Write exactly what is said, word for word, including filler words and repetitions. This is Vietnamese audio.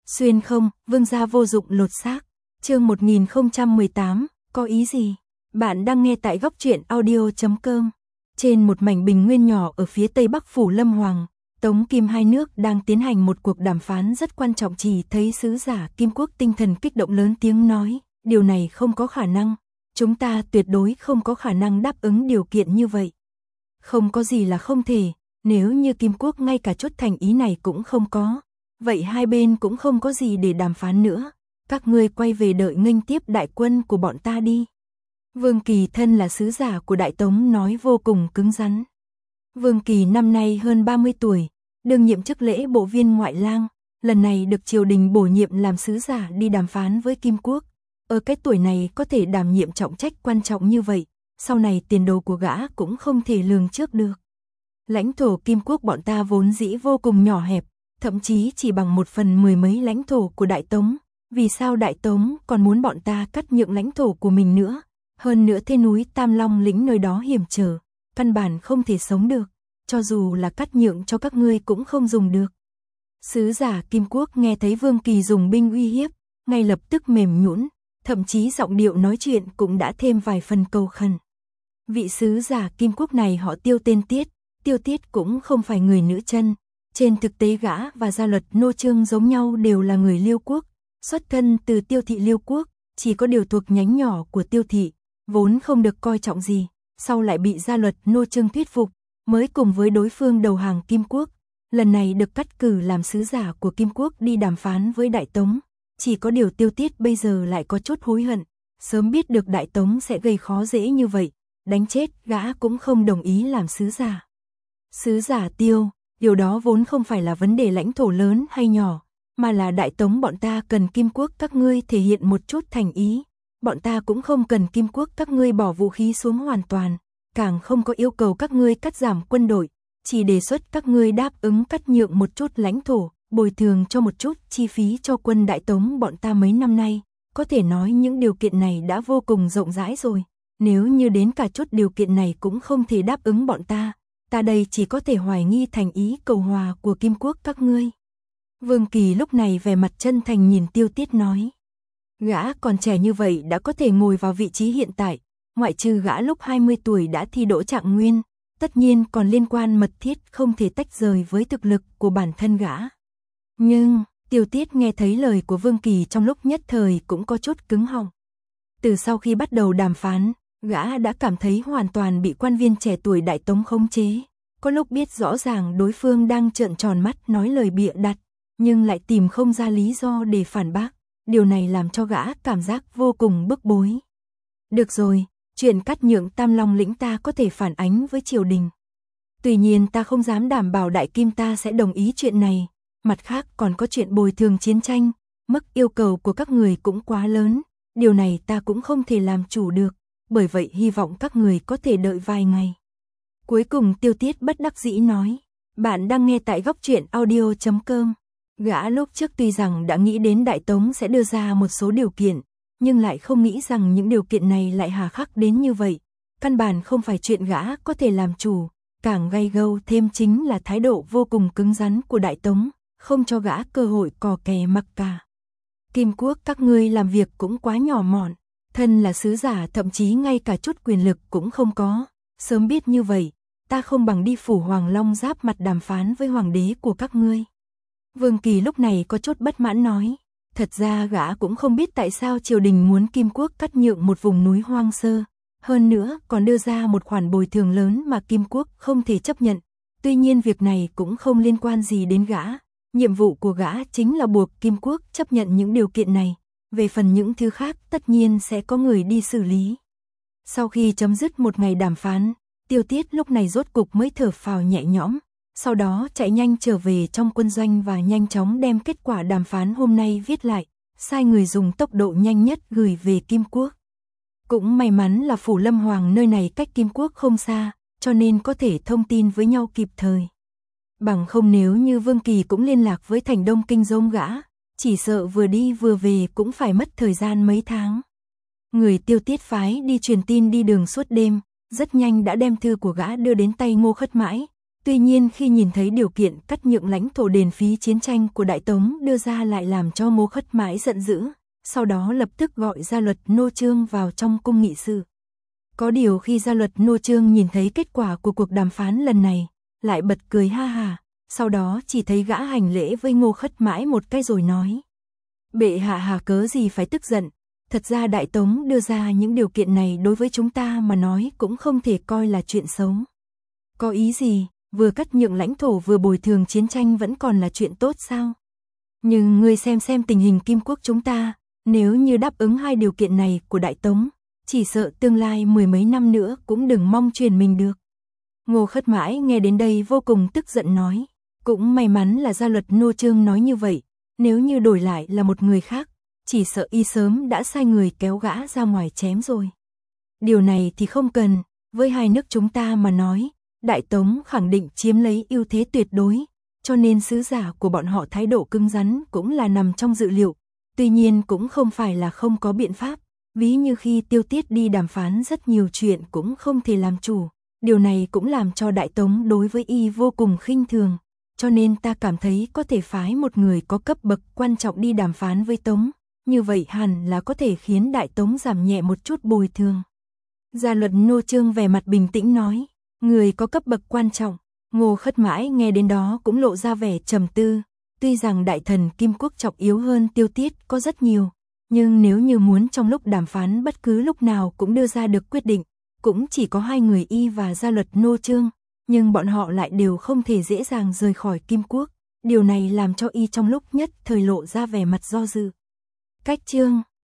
Xuyên không, vương gia vô dụng lột xác. Chương một nghìn không trăm mười tám, có ý gì? Bạn đang nghe tại góc truyện audio chấm com. Trên một mảnh bình nguyên nhỏ ở phía tây bắc phủ Lâm Hoàng, Tống Kim hai nước đang tiến hành một cuộc đàm phán rất quan trọng. Chỉ thấy sứ giả Kim Quốc tinh thần kích động lớn tiếng nói, điều này không có khả năng, chúng ta tuyệt đối không có khả năng đáp ứng điều kiện như vậy. Không có gì là không thể, nếu như Kim Quốc ngay cả chút thành ý này cũng không có, vậy hai bên cũng không có gì để đàm phán nữa, các ngươi quay về đợi nghênh tiếp đại quân của bọn ta đi. Vương Kỳ thân là sứ giả của Đại Tống nói vô cùng cứng rắn. Vương Kỳ năm nay hơn ba mươi tuổi, đương nhiệm chức lễ bộ viên ngoại lang, lần này được triều đình bổ nhiệm làm sứ giả đi đàm phán với Kim Quốc. Ở cái tuổi này có thể đảm nhiệm trọng trách quan trọng như vậy, sau này tiền đồ của gã cũng không thể lường trước được. Lãnh thổ Kim Quốc bọn ta vốn dĩ vô cùng nhỏ hẹp, thậm chí chỉ bằng một phần mười mấy lãnh thổ của Đại Tống. Vì sao Đại Tống còn muốn bọn ta cắt nhượng lãnh thổ của mình nữa? Hơn nữa thế núi Tam Long lĩnh nơi đó hiểm trở, căn bản không thể sống được, cho dù là cắt nhượng cho các ngươi cũng không dùng được. Sứ giả Kim Quốc nghe thấy Vương Kỳ dùng binh uy hiếp, ngay lập tức mềm nhũn, thậm chí giọng điệu nói chuyện cũng đã thêm vài phần cầu khẩn. Vị sứ giả Kim Quốc này họ Tiêu tên Tiết, Tiêu Tiết cũng không phải người nữ chân, trên thực tế gã và gia luật Nô Trương giống nhau đều là người Liêu quốc, xuất thân từ Tiêu thị Liêu quốc, chỉ có điều thuộc nhánh nhỏ của Tiêu thị, vốn không được coi trọng gì, sau lại bị gia luật Nô Trương thuyết phục, mới cùng với đối phương đầu hàng Kim Quốc, lần này được cắt cử làm sứ giả của Kim Quốc đi đàm phán với Đại Tống. Chỉ có điều Tiêu Tiết bây giờ lại có chút hối hận, sớm biết được Đại Tống sẽ gây khó dễ như vậy, đánh chết gã cũng không đồng ý làm sứ giả. Sứ giả Tiêu, điều đó vốn không phải là vấn đề lãnh thổ lớn hay nhỏ, mà là Đại Tống bọn ta cần Kim Quốc các ngươi thể hiện một chút thành ý, bọn ta cũng không cần Kim Quốc các ngươi bỏ vũ khí xuống hoàn toàn, càng không có yêu cầu các ngươi cắt giảm quân đội, chỉ đề xuất các ngươi đáp ứng cắt nhượng một chút lãnh thổ, bồi thường cho một chút chi phí cho quân Đại Tống bọn ta mấy năm nay, có thể nói những điều kiện này đã vô cùng rộng rãi rồi, nếu như đến cả chút điều kiện này cũng không thể đáp ứng bọn ta, ta đây chỉ có thể hoài nghi thành ý cầu hòa của Kim Quốc các ngươi. Vương Kỳ lúc này vẻ mặt chân thành nhìn Tiêu Tiết nói, gã còn trẻ như vậy đã có thể ngồi vào vị trí hiện tại, ngoại trừ gã lúc hai mươi tuổi đã thi đỗ trạng nguyên, tất nhiên còn liên quan mật thiết không thể tách rời với thực lực của bản thân gã. Nhưng, Tiêu Tiết nghe thấy lời của Vương Kỳ trong lúc nhất thời cũng có chút cứng họng. Từ sau khi bắt đầu đàm phán, gã đã cảm thấy hoàn toàn bị quan viên trẻ tuổi Đại Tống khống chế. Có lúc biết rõ ràng đối phương đang trợn tròn mắt nói lời bịa đặt, nhưng lại tìm không ra lý do để phản bác. Điều này làm cho gã cảm giác vô cùng bức bối. Được rồi, chuyện cắt nhượng Tam Long lĩnh ta có thể phản ánh với triều đình. Tuy nhiên ta không dám đảm bảo Đại Kim ta sẽ đồng ý chuyện này. Mặt khác còn có chuyện bồi thường chiến tranh, mức yêu cầu của các người cũng quá lớn, điều này ta cũng không thể làm chủ được, bởi vậy hy vọng các người có thể đợi vài ngày. Cuối cùng Tiêu Tiết bất đắc dĩ nói, bạn đang nghe tại góc truyện audio chấm com. Gã lúc trước tuy rằng đã nghĩ đến Đại Tống sẽ đưa ra một số điều kiện, nhưng lại không nghĩ rằng những điều kiện này lại hà khắc đến như vậy, căn bản không phải chuyện gã có thể làm chủ, càng gay gâu thêm chính là thái độ vô cùng cứng rắn của Đại Tống, không cho gã cơ hội cò kè mặc cả. Kim Quốc các ngươi làm việc cũng quá nhỏ mọn, thân là sứ giả thậm chí ngay cả chút quyền lực cũng không có, sớm biết như vậy, ta không bằng đi phủ Hoàng Long giáp mặt đàm phán với hoàng đế của các ngươi. Vương Kỳ lúc này có chút bất mãn nói, thật ra gã cũng không biết tại sao triều đình muốn Kim Quốc cắt nhượng một vùng núi hoang sơ, hơn nữa còn đưa ra một khoản bồi thường lớn mà Kim Quốc không thể chấp nhận, tuy nhiên việc này cũng không liên quan gì đến gã. Nhiệm vụ của gã chính là buộc Kim Quốc chấp nhận những điều kiện này, về phần những thứ khác tất nhiên sẽ có người đi xử lý. Sau khi chấm dứt một ngày đàm phán, Tiêu Tiết lúc này rốt cục mới thở phào nhẹ nhõm, sau đó chạy nhanh trở về trong quân doanh và nhanh chóng đem kết quả đàm phán hôm nay viết lại, sai người dùng tốc độ nhanh nhất gửi về Kim Quốc. Cũng may mắn là phủ Lâm Hoàng nơi này cách Kim Quốc không xa, cho nên có thể thông tin với nhau kịp thời. Bằng không nếu như Vương Kỳ cũng liên lạc với thành Đông Kinh giống gã, chỉ sợ vừa đi vừa về cũng phải mất thời gian mấy tháng. Người Tiêu Tiết phái đi truyền tin đi đường suốt đêm, rất nhanh đã đem thư của gã đưa đến tay Ngô Khất Mãi, Tuy nhiên khi nhìn thấy điều kiện cắt nhượng lãnh thổ đền phí chiến tranh của Đại Tống đưa ra lại làm cho Ngô Khất Mãi giận dữ, sau đó lập tức gọi Gia Luật Nô Trương vào trong cung nghị sự. Có điều khi Gia Luật Nô Trương nhìn thấy kết quả của cuộc đàm phán lần này, lại bật cười ha hà, sau đó chỉ thấy gã hành lễ với Ngô Khất Mãi một cái rồi nói: Bệ hạ hà cớ gì phải tức giận, thật ra Đại Tống đưa ra những điều kiện này đối với chúng ta mà nói cũng không thể coi là chuyện xấu. Có ý gì, vừa cắt nhượng lãnh thổ vừa bồi thường chiến tranh vẫn còn là chuyện tốt sao? Nhưng ngươi xem xem tình hình Kim Quốc chúng ta, nếu như đáp ứng hai điều kiện này của Đại Tống, chỉ sợ tương lai mười mấy năm nữa cũng đừng mong truyền mình được. Ngô Khất Mãi nghe đến đây vô cùng tức giận nói, cũng may mắn là Gia Luật Nô Trương nói như vậy, nếu như đổi lại là một người khác, chỉ sợ y sớm đã sai người kéo gã ra ngoài chém rồi. Điều này thì không cần, với hai nước chúng ta mà nói, Đại Tống khẳng định chiếm lấy ưu thế tuyệt đối, cho nên sứ giả của bọn họ thái độ cứng rắn cũng là nằm trong dự liệu, tuy nhiên cũng không phải là không có biện pháp, ví như khi Tiêu Tiết đi đàm phán rất nhiều chuyện cũng không thể làm chủ, điều này cũng làm cho Đại Tống đối với y vô cùng khinh thường, cho nên ta cảm thấy có thể phái một người có cấp bậc quan trọng đi đàm phán với Tống, như vậy hẳn là có thể khiến Đại Tống giảm nhẹ một chút bồi thường. Gia Luật Nô Trương vẻ mặt bình tĩnh nói, người có cấp bậc quan trọng. Ngô Khất Mãi nghe đến đó cũng lộ ra vẻ trầm tư, tuy rằng đại thần Kim Quốc trọng yếu hơn Tiêu Tiết có rất nhiều, nhưng nếu như muốn trong lúc đàm phán bất cứ lúc nào cũng đưa ra được quyết định, cũng chỉ có hai người y và Gia Luật Nô Trương, nhưng bọn họ lại đều không thể dễ dàng rời khỏi Kim Quốc, điều này làm cho y trong lúc nhất thời lộ ra vẻ mặt do dự. Cách chương